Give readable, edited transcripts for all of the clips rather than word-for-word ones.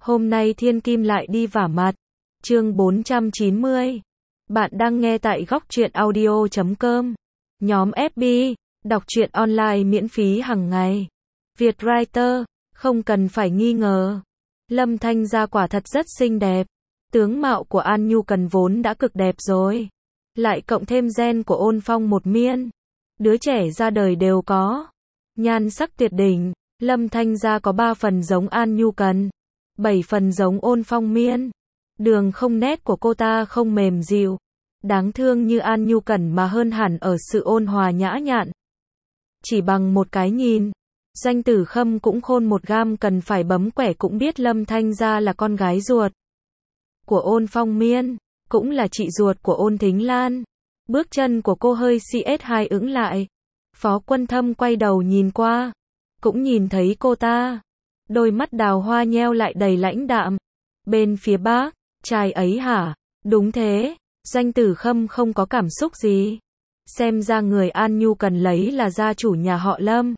Hôm nay Thiên Kim lại đi vả mặt. Chương 490. Bạn đang nghe tại góc truyện audio.com. Nhóm FB, đọc truyện online miễn phí hàng ngày. Vietwriter, không cần phải nghi ngờ. Lâm Thanh Gia quả thật rất xinh đẹp. Tướng mạo của An Nhu Cần vốn đã cực đẹp rồi. Lại cộng thêm gen của Ôn Phong một miên. Đứa trẻ ra đời đều có. Nhan sắc tuyệt đỉnh. Lâm Thanh Gia có 3 phần giống An Nhu Cần, 7 phần giống Ôn Phong miên. Đường không nét của cô ta không mềm dịu, đáng thương như An Nhu Cần mà hơn hẳn ở sự ôn hòa nhã nhặn. Chỉ bằng một cái nhìn, Doanh Tử Khâm cũng khôn một gam cần phải bấm quẻ cũng biết Lâm Thanh Gia là con gái ruột của Ôn Phong miên, cũng là chị ruột của Ôn Thính Lan. Bước chân của cô hơi CS2 ững lại. Phó Quân Thâm quay đầu nhìn qua, cũng nhìn thấy cô ta. Đôi mắt đào hoa nheo lại đầy lãnh đạm. Bên phía bác, trai ấy hả? Đúng thế. Doanh Tử Khâm không có cảm xúc gì. Xem ra người An Nhu Cần lấy là gia chủ nhà họ Lâm.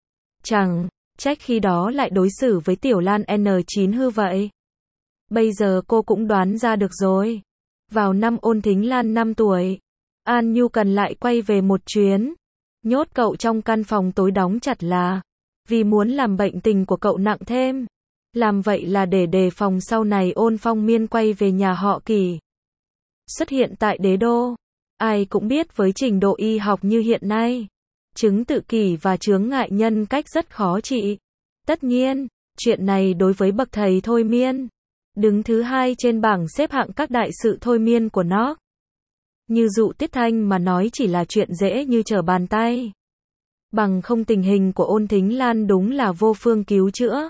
Chẳng trách khi đó lại đối xử với Tiểu Lan N9 hư vậy. Bây giờ cô cũng đoán ra được rồi. Vào năm Ôn Thính Lan 5 tuổi, An Nhu Cần lại quay về một chuyến. Nhốt cậu trong căn phòng tối đóng chặt là vì muốn làm bệnh tình của cậu nặng thêm. Làm vậy là để đề phòng sau này Ôn Phong miên quay về nhà họ Kỳ. Xuất hiện tại đế đô. Ai cũng biết với trình độ y học như hiện nay, chứng tự kỷ và chướng ngại nhân cách rất khó trị. Tất nhiên, chuyện này đối với bậc thầy thôi miên, đứng thứ 2 trên bảng xếp hạng các đại sự thôi miên của nó. Như Dụ Tiết Thanh mà nói chỉ là chuyện dễ như trở bàn tay. Bằng không tình hình của Ôn Thính Lan đúng là vô phương cứu chữa.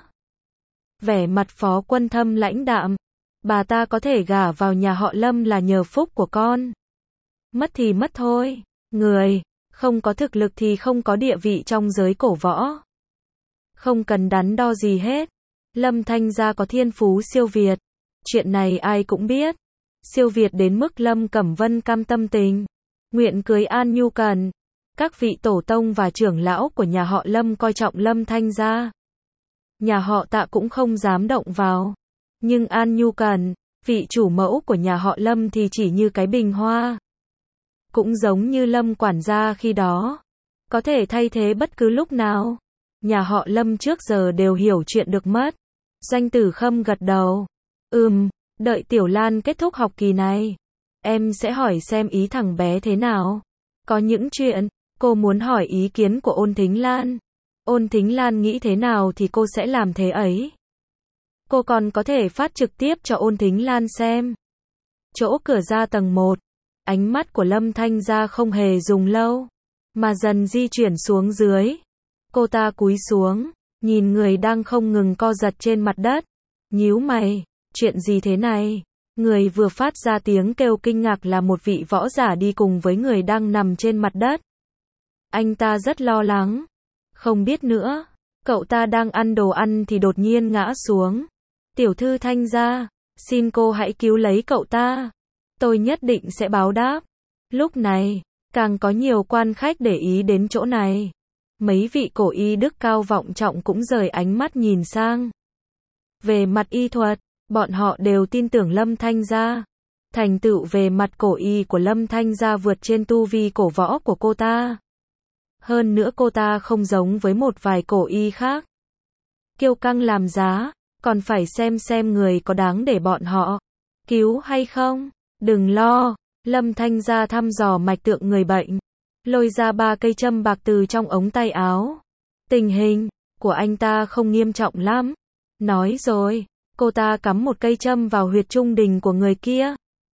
Vẻ mặt Phó Quân Thâm lãnh đạm. Bà ta có thể gả vào nhà họ Lâm là nhờ phúc của con. Mất thì mất thôi. Người không có thực lực thì không có địa vị trong giới cổ võ. Không cần đắn đo gì hết. Lâm Thanh Gia có thiên phú siêu việt. Chuyện này ai cũng biết. Siêu việt đến mức Lâm Cẩm Vân cam tâm tình nguyện cưới An Nhu Cần. Các vị tổ tông và trưởng lão của nhà họ Lâm coi trọng Lâm Thanh Gia. Nhà họ Tạ cũng không dám động vào. Nhưng An Nhu Cần, vị chủ mẫu của nhà họ Lâm thì chỉ như cái bình hoa. Cũng giống như Lâm quản gia khi đó. Có thể thay thế bất cứ lúc nào. Nhà họ Lâm trước giờ đều hiểu chuyện được mất. Doanh Tử Khâm gật đầu. Đợi Tiểu Lan kết thúc học kỳ này, em sẽ hỏi xem ý thằng bé thế nào. Có những chuyện, cô muốn hỏi ý kiến của Ôn Thính Lan. Ôn Thính Lan nghĩ thế nào thì cô sẽ làm thế ấy. Cô còn có thể phát trực tiếp cho Ôn Thính Lan xem. Chỗ cửa ra tầng 1, ánh mắt của Lâm Thanh Gia không hề dùng lâu, mà dần di chuyển xuống dưới. Cô ta cúi xuống, nhìn người đang không ngừng co giật trên mặt đất. Nhíu mày, chuyện gì thế này? Người vừa phát ra tiếng kêu kinh ngạc là một vị võ giả đi cùng với người đang nằm trên mặt đất. Anh ta rất lo lắng. Không biết nữa, cậu ta đang ăn đồ ăn thì đột nhiên ngã xuống. Tiểu thư Thanh Gia, xin cô hãy cứu lấy cậu ta. Tôi nhất định sẽ báo đáp. Lúc này, càng có nhiều quan khách để ý đến chỗ này. Mấy vị cổ y đức cao vọng trọng cũng rời ánh mắt nhìn sang. Về mặt y thuật, bọn họ đều tin tưởng Lâm Thanh Gia. Thành tựu về mặt cổ y của Lâm Thanh Gia vượt trên tu vi cổ võ của cô ta. Hơn nữa cô ta không giống với một vài cổ y khác. Kiêu căng làm giá, còn phải xem người có đáng để bọn họ cứu hay không. Đừng lo, Lâm Thanh Gia thăm dò mạch tượng người bệnh, lôi ra 3 cây châm bạc từ trong ống tay áo. Tình hình của anh ta không nghiêm trọng lắm. Nói rồi, cô ta cắm một cây châm vào huyệt trung đình của người kia.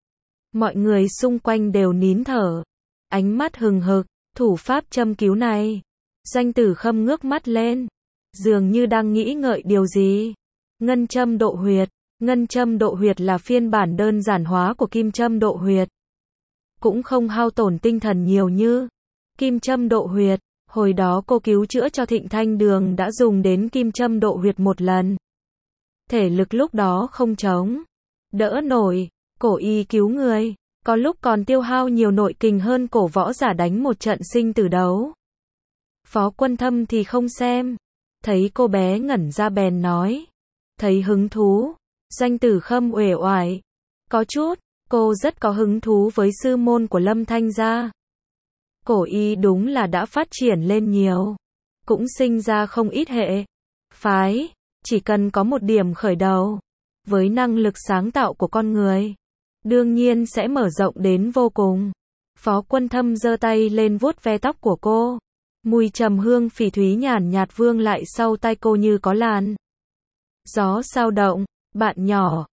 Mọi người xung quanh đều nín thở, ánh mắt hừng hực. Thủ pháp châm cứu này. Doanh Tử Khâm ngước mắt lên, dường như đang nghĩ ngợi điều gì. Ngân châm độ huyệt. Ngân châm độ huyệt là phiên bản đơn giản hóa của kim châm độ huyệt. Cũng không hao tổn tinh thần nhiều như kim châm độ huyệt. Hồi đó cô cứu chữa cho Thịnh Thanh Đường đã dùng đến kim châm độ huyệt một lần. Thể lực lúc đó không chống đỡ nổi. Cổ y cứu người, có lúc còn tiêu hao nhiều nội kình hơn cổ võ giả đánh một trận sinh tử đấu. Phó Quân Thâm thì không xem. Thấy cô bé ngẩn ra bèn nói. Thấy hứng thú, Doanh Tử Khâm uể oải. Có chút, cô rất có hứng thú với sư môn của Lâm Thanh gia. Cổ y đúng là đã phát triển lên nhiều. Cũng sinh ra không ít hệ phái, chỉ cần có một điểm khởi đầu. Với năng lực sáng tạo của con người, đương nhiên sẽ mở rộng đến vô cùng. Phó Quân Thâm giơ tay lên vuốt ve tóc của cô. Mùi trầm hương phỉ thúy nhàn nhạt vương lại sau tai cô như có làn gió sao động. Bạn nhỏ,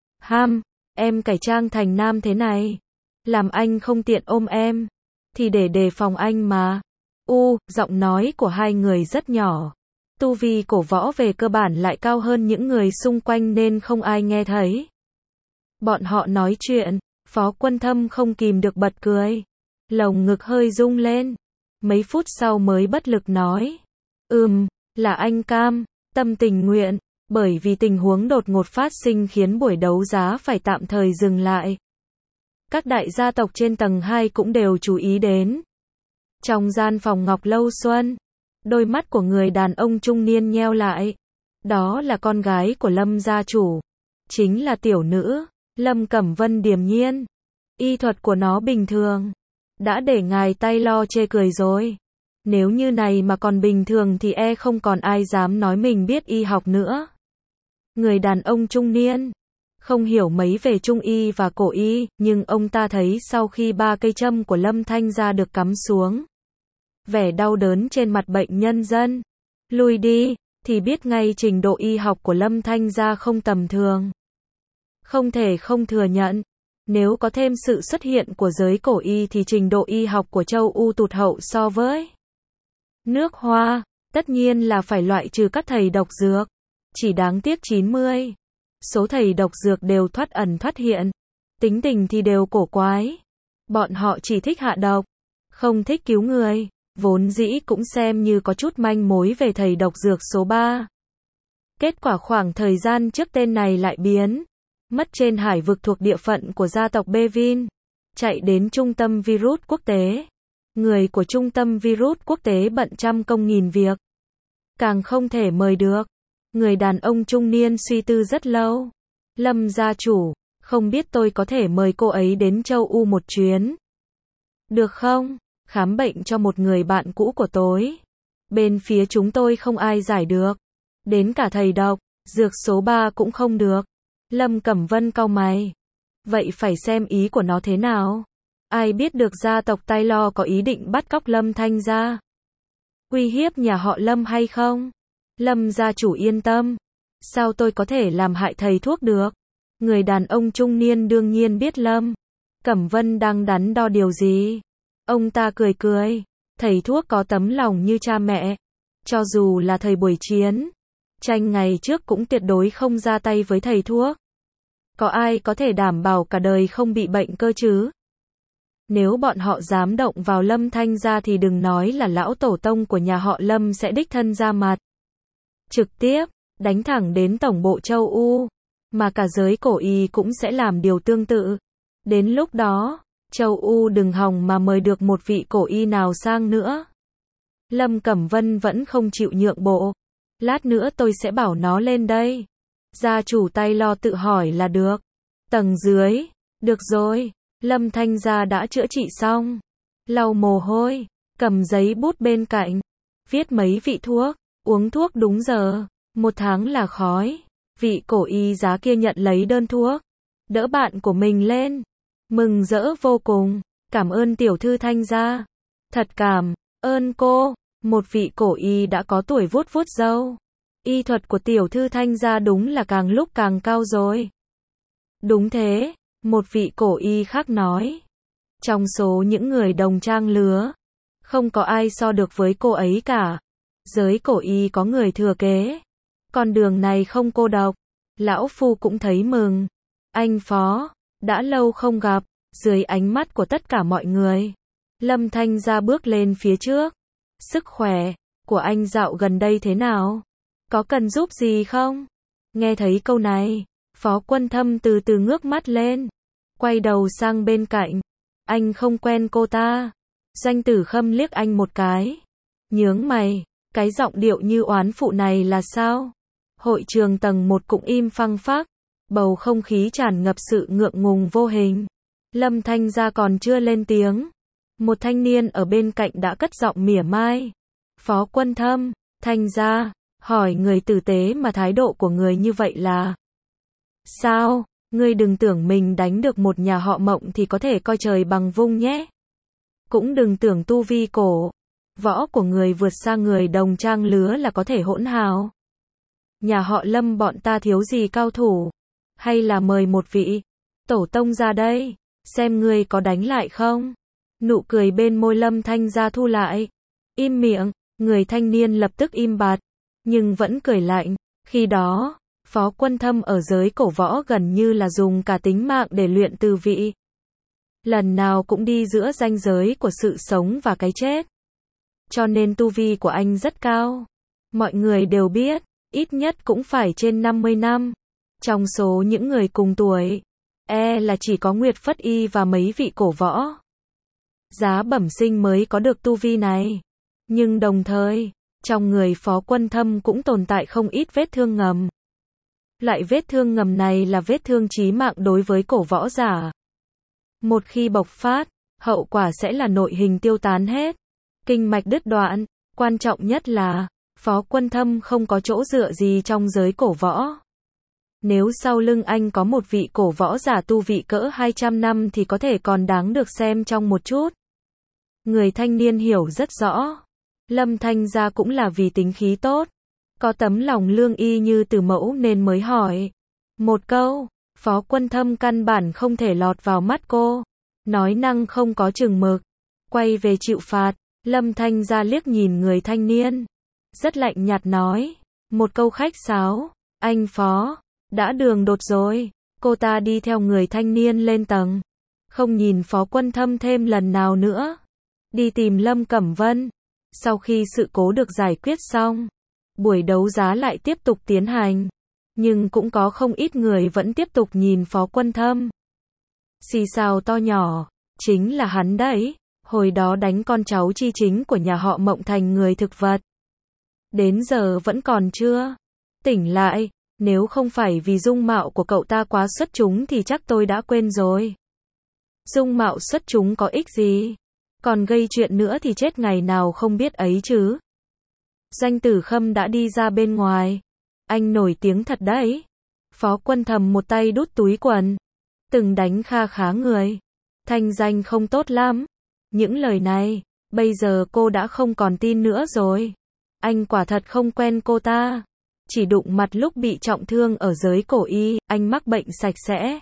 em cải trang thành nam thế này, làm anh không tiện ôm em, thì để đề phòng anh mà. Giọng nói của hai người rất nhỏ. Tu vi cổ võ về cơ bản lại cao hơn những người xung quanh nên không ai nghe thấy. Bọn họ nói chuyện, Phó Quân Thâm không kìm được bật cười. Lồng ngực hơi rung lên. Mấy phút sau mới bất lực nói. Là anh cam, tâm tình nguyện, bởi vì tình huống đột ngột phát sinh khiến buổi đấu giá phải tạm thời dừng lại. Các đại gia tộc trên tầng 2 cũng đều chú ý đến. Trong gian phòng Ngọc Lâu Xuân, đôi mắt của người đàn ông trung niên nheo lại. Đó là con gái của Lâm gia chủ. Chính là tiểu nữ, Lâm Cẩm Vân điềm nhiên. Y thuật của nó bình thường. Đã để ngài tay lo chê cười rồi. Nếu như này mà còn bình thường thì không còn ai dám nói mình biết y học nữa. Người đàn ông trung niên không hiểu mấy về trung y và cổ y, nhưng ông ta thấy sau khi 3 cây châm của Lâm Thanh gia được cắm xuống, vẻ đau đớn trên mặt bệnh nhân dân lùi đi, thì biết ngay trình độ y học của Lâm Thanh gia không tầm thường. Không thể không thừa nhận, nếu có thêm sự xuất hiện của giới cổ y thì trình độ y học của châu U tụt hậu so với nước Hoa, tất nhiên là phải loại trừ các thầy độc dược. Chỉ đáng tiếc 90 số thầy độc dược đều thoát ẩn thoát hiện, tính tình thì đều cổ quái. Bọn họ chỉ thích hạ độc, không thích cứu người, vốn dĩ cũng xem như có chút manh mối về thầy độc dược số 3. Kết quả khoảng thời gian trước tên này lại biến mất trên hải vực thuộc địa phận của gia tộc Bevin, chạy đến trung tâm virus quốc tế. Người của trung tâm virus quốc tế bận trăm công nghìn việc, càng không thể mời được. Người đàn ông trung niên suy tư rất lâu. Lâm gia chủ, không biết tôi có thể mời cô ấy đến châu U một chuyến được không? Khám bệnh cho một người bạn cũ của tôi. Bên phía chúng tôi không ai giải được. Đến cả thầy độc dược số 3 cũng không được. Lâm Cẩm Vân cau mày. Vậy phải xem ý của nó thế nào. Ai biết được gia tộc Taylor có ý định bắt cóc Lâm Thanh gia, uy hiếp nhà họ Lâm hay không? Lâm gia chủ yên tâm. Sao tôi có thể làm hại thầy thuốc được? Người đàn ông trung niên đương nhiên biết Lâm Cẩm Vân đang đắn đo điều gì. Ông ta cười cười. Thầy thuốc có tấm lòng như cha mẹ. Cho dù là thầy buổi chiến tranh ngày trước cũng tuyệt đối không ra tay với thầy thuốc. Có ai có thể đảm bảo cả đời không bị bệnh cơ chứ? Nếu bọn họ dám động vào Lâm Thanh gia thì đừng nói là lão tổ tông của nhà họ Lâm sẽ đích thân ra mặt. Trực tiếp, đánh thẳng đến tổng bộ châu U. Mà cả giới cổ y cũng sẽ làm điều tương tự. Đến lúc đó, châu U đừng hòng mà mời được một vị cổ y nào sang nữa. Lâm Cẩm Vân vẫn không chịu nhượng bộ. Lát nữa tôi sẽ bảo nó lên đây. Gia chủ Taylor tự hỏi là được. Tầng dưới. Được rồi. Lâm Thanh gia đã chữa trị xong. Lau mồ hôi. Cầm giấy bút bên cạnh. Viết mấy vị thuốc. Uống thuốc đúng giờ. 1 tháng là khói. Vị cổ y giá kia nhận lấy đơn thuốc. Đỡ bạn của mình lên. Mừng rỡ vô cùng. Cảm ơn tiểu thư Thanh gia. Thật cảm ơn cô. Một vị cổ y đã có tuổi vuốt vuốt râu. Y thuật của tiểu thư Thanh gia đúng là càng lúc càng cao rồi. Đúng thế. Một vị cổ y khác nói. Trong số những người đồng trang lứa, không có ai so được với cô ấy cả. Giới cổ y có người thừa kế. Con đường này không cô độc. Lão Phu cũng thấy mừng. Anh Phó, đã lâu không gặp. Dưới ánh mắt của tất cả mọi người, Lâm Thanh gia bước lên phía trước. Sức khỏe của anh dạo gần đây thế nào? Có cần giúp gì không? Nghe thấy câu này, Phó Quân Thâm từ từ ngước mắt lên, quay đầu sang bên cạnh. Anh không quen cô ta. Doanh Tử Khâm liếc anh một cái, nhướng mày. Cái giọng điệu như oán phụ này là sao? Hội trường tầng 1 cũng im phăng phắc. Bầu không khí tràn ngập sự ngượng ngùng vô hình. Lâm Thanh Gia còn chưa lên tiếng. Một thanh niên ở bên cạnh đã cất giọng mỉa mai. Phó Quân Thâm, Thanh Gia, hỏi người tử tế mà thái độ của người như vậy là sao? Ngươi đừng tưởng mình đánh được một nhà họ Mộng thì có thể coi trời bằng vung nhé. Cũng đừng tưởng tu vi cổ võ của người vượt xa người đồng trang lứa là có thể hỗn hào. Nhà họ Lâm bọn ta thiếu gì cao thủ? Hay là mời một vị tổ tông ra đây, xem ngươi có đánh lại không? Nụ cười bên môi Lâm Thanh Gia thu lại. Im miệng, người thanh niên lập tức im bặt, nhưng vẫn cười lạnh. Khi đó, Phó Quân Thâm ở giới cổ võ gần như là dùng cả tính mạng để luyện từ vị. Lần nào cũng đi giữa ranh giới của sự sống và cái chết. Cho nên tu vi của anh rất cao. Mọi người đều biết, ít nhất cũng phải trên 50 năm. Trong số những người cùng tuổi, là chỉ có Nguyệt Phất Y và mấy vị cổ võ giá bẩm sinh mới có được tu vi này. Nhưng đồng thời, trong người Phó Quân Thâm cũng tồn tại không ít vết thương ngầm. Loại vết thương ngầm này là vết thương chí mạng đối với cổ võ giả. Một khi bộc phát, hậu quả sẽ là nội hình tiêu tán hết, kinh mạch đứt đoạn. Quan trọng nhất là, Phó Quân Thâm không có chỗ dựa gì trong giới cổ võ. Nếu sau lưng anh có một vị cổ võ giả tu vị cỡ 200 năm thì có thể còn đáng được xem trong một chút. Người thanh niên hiểu rất rõ. Lâm Thanh Gia cũng là vì tính khí tốt, có tấm lòng lương y như từ mẫu nên mới hỏi. Một câu, Phó Quân Thâm căn bản không thể lọt vào mắt cô. Nói năng không có chừng mực. Quay về chịu phạt, Lâm Thanh Gia liếc nhìn người thanh niên. Rất lạnh nhạt nói. Một câu khách sáo. Anh Phó, đã đường đột rồi. Cô ta đi theo người thanh niên lên tầng. Không nhìn Phó Quân Thâm thêm lần nào nữa. Đi tìm Lâm Cẩm Vân. Sau khi sự cố được giải quyết xong, buổi đấu giá lại tiếp tục tiến hành. Nhưng cũng có không ít người vẫn tiếp tục nhìn Phó Quân Thâm. Xì xào to nhỏ, chính là hắn đấy. Hồi đó đánh con cháu chi chính của nhà họ Mộng thành người thực vật. Đến giờ vẫn còn chưa tỉnh lại. Nếu không phải vì dung mạo của cậu ta quá xuất chúng thì chắc tôi đã quên rồi. Dung mạo xuất chúng có ích gì? Còn gây chuyện nữa thì chết ngày nào không biết ấy chứ. Doanh Tử Khâm đã đi ra bên ngoài. Anh nổi tiếng thật đấy. Phó Quân Thâm một tay đút túi quần. Từng đánh kha khá người. Thanh danh không tốt lắm. Những lời này, bây giờ cô đã không còn tin nữa rồi. Anh quả thật không quen cô ta. Chỉ đụng mặt lúc bị trọng thương ở giới cổ y, anh mắc bệnh sạch sẽ.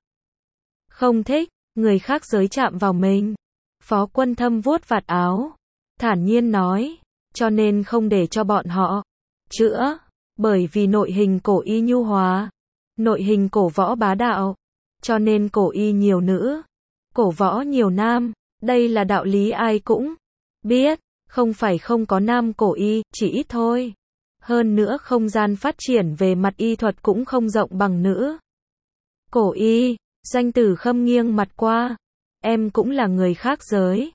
Không thích, người khác giới chạm vào mình. Phó Quân Thâm vuốt vạt áo. Thản nhiên nói. Cho nên không để cho bọn họ chữa. Bởi vì nội hình cổ y nhu hòa. Nội hình cổ võ bá đạo. Cho nên cổ y nhiều nữ. Cổ võ nhiều nam. Đây là đạo lý ai cũng biết. Không phải không có nam cổ y, chỉ ít thôi. Hơn nữa không gian phát triển về mặt y thuật cũng không rộng bằng nữ cổ y. Doanh Tử Khâm nghiêng mặt qua. Em cũng là người khác giới.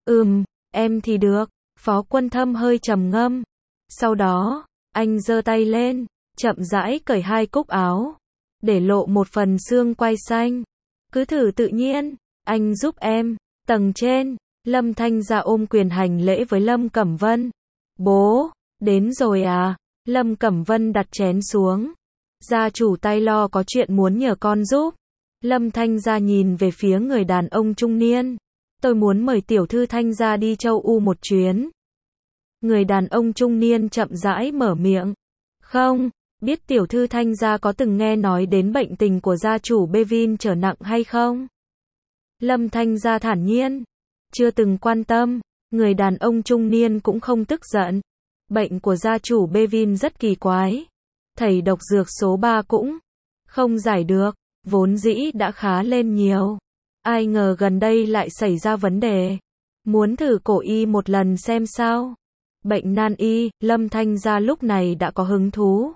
Em thì được. Phó Quân Thâm hơi trầm ngâm. Sau đó, anh giơ tay lên, chậm rãi cởi hai cúc áo, để lộ một phần xương quai xanh. Cứ thử tự nhiên, anh giúp em. Tầng trên, Lâm Thanh Gia ôm quyền hành lễ với Lâm Cẩm Vân. Bố, đến rồi à? Lâm Cẩm Vân đặt chén xuống. Gia chủ tay lo có chuyện muốn nhờ con giúp. Lâm Thanh Gia nhìn về phía người đàn ông trung niên. Tôi muốn mời tiểu thư Thanh Gia đi châu U một chuyến. Người đàn ông trung niên chậm rãi mở miệng. Không, biết tiểu thư Thanh Gia có từng nghe nói đến bệnh tình của gia chủ Bevin trở nặng hay không? Lâm Thanh Gia thản nhiên. Chưa từng quan tâm. Người đàn ông trung niên cũng không tức giận. Bệnh của gia chủ Bevin rất kỳ quái. Thầy độc dược số 3 cũng không giải được. Vốn dĩ đã khá lên nhiều. Ai ngờ gần đây lại xảy ra vấn đề. Muốn thử cổ y một lần xem sao. Bệnh nan y, Lâm Thanh Gia lúc này đã có hứng thú.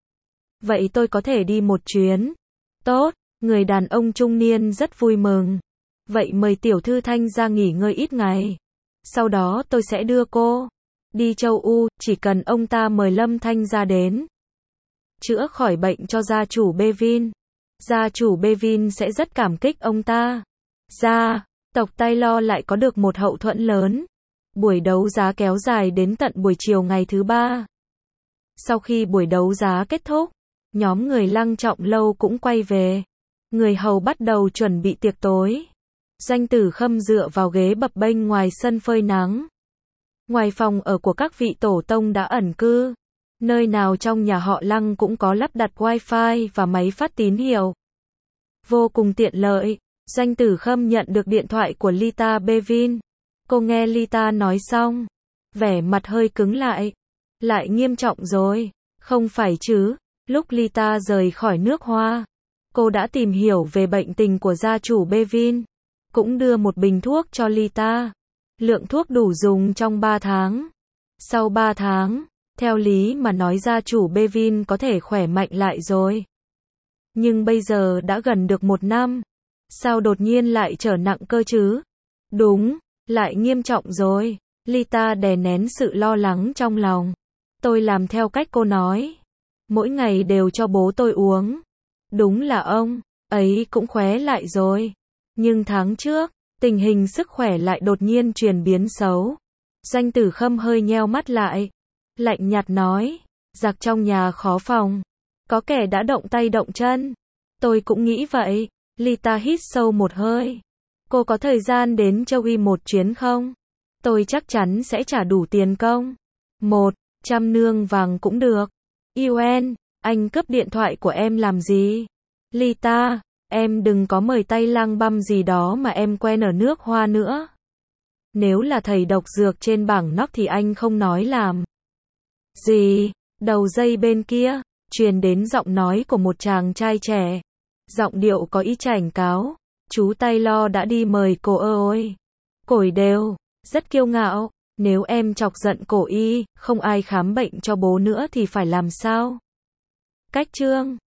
Vậy tôi có thể đi một chuyến. Tốt, người đàn ông trung niên rất vui mừng. Vậy mời tiểu thư Thanh Gia nghỉ ngơi ít ngày. Sau đó tôi sẽ đưa cô đi châu U, chỉ cần ông ta mời Lâm Thanh Gia đến chữa khỏi bệnh cho gia chủ Bevin. Gia chủ Bevin sẽ rất cảm kích ông ta. Gia tộc Taylor lại có được một hậu thuẫn lớn. Buổi đấu giá kéo dài đến tận buổi chiều ngày thứ 3. Sau khi buổi đấu giá kết thúc, nhóm người Lăng Trọng Lâu cũng quay về. Người hầu bắt đầu chuẩn bị tiệc tối. Doanh Tử Khâm dựa vào ghế bập bênh ngoài sân phơi nắng. Ngoài phòng ở của các vị tổ tông đã ẩn cư, nơi nào trong nhà họ Lăng cũng có lắp đặt wifi và máy phát tín hiệu. Vô cùng tiện lợi. Doanh Tử Khâm nhận được điện thoại của Lita Bevin. Cô nghe Lita nói xong, vẻ mặt hơi cứng lại. Lại nghiêm trọng rồi, không phải chứ? Lúc Lita rời khỏi nước Hoa, cô đã tìm hiểu về bệnh tình của gia chủ Bevin, cũng đưa một bình thuốc cho Lita. Lượng thuốc đủ dùng trong 3 tháng. Sau 3 tháng, theo lý mà nói gia chủ Bevin có thể khỏe mạnh lại rồi. Nhưng bây giờ đã gần được 1 năm. Sao đột nhiên lại trở nặng cơ chứ? Đúng, lại nghiêm trọng rồi. Lita đè nén sự lo lắng trong lòng. Tôi làm theo cách cô nói. Mỗi ngày đều cho bố tôi uống. Đúng là ông ấy cũng khỏe lại rồi. Nhưng tháng trước, tình hình sức khỏe lại đột nhiên chuyển biến xấu. Doanh Tử Khâm hơi nheo mắt lại. Lạnh nhạt nói, giặc trong nhà khó phòng. Có kẻ đã động tay động chân. Tôi cũng nghĩ vậy. Lita hít sâu một hơi. Cô có thời gian đến châu Y một chuyến không? Tôi chắc chắn sẽ trả đủ tiền công. 100 nương vàng cũng được. Yuen, anh cướp điện thoại của em làm gì? Lita, em đừng có mời tay lang băm gì đó mà em quen ở nước Hoa nữa. Nếu là thầy độc dược trên bảng nóc thì anh không nói làm gì. Đầu dây bên kia, truyền đến giọng nói của một chàng trai trẻ. Giọng điệu có ý chảnh cáo. Chú Taylor đã đi mời cô ơi. Cổi đều, rất kiêu ngạo. Nếu em chọc giận cổ y, không ai khám bệnh cho bố nữa thì phải làm sao? Cách chương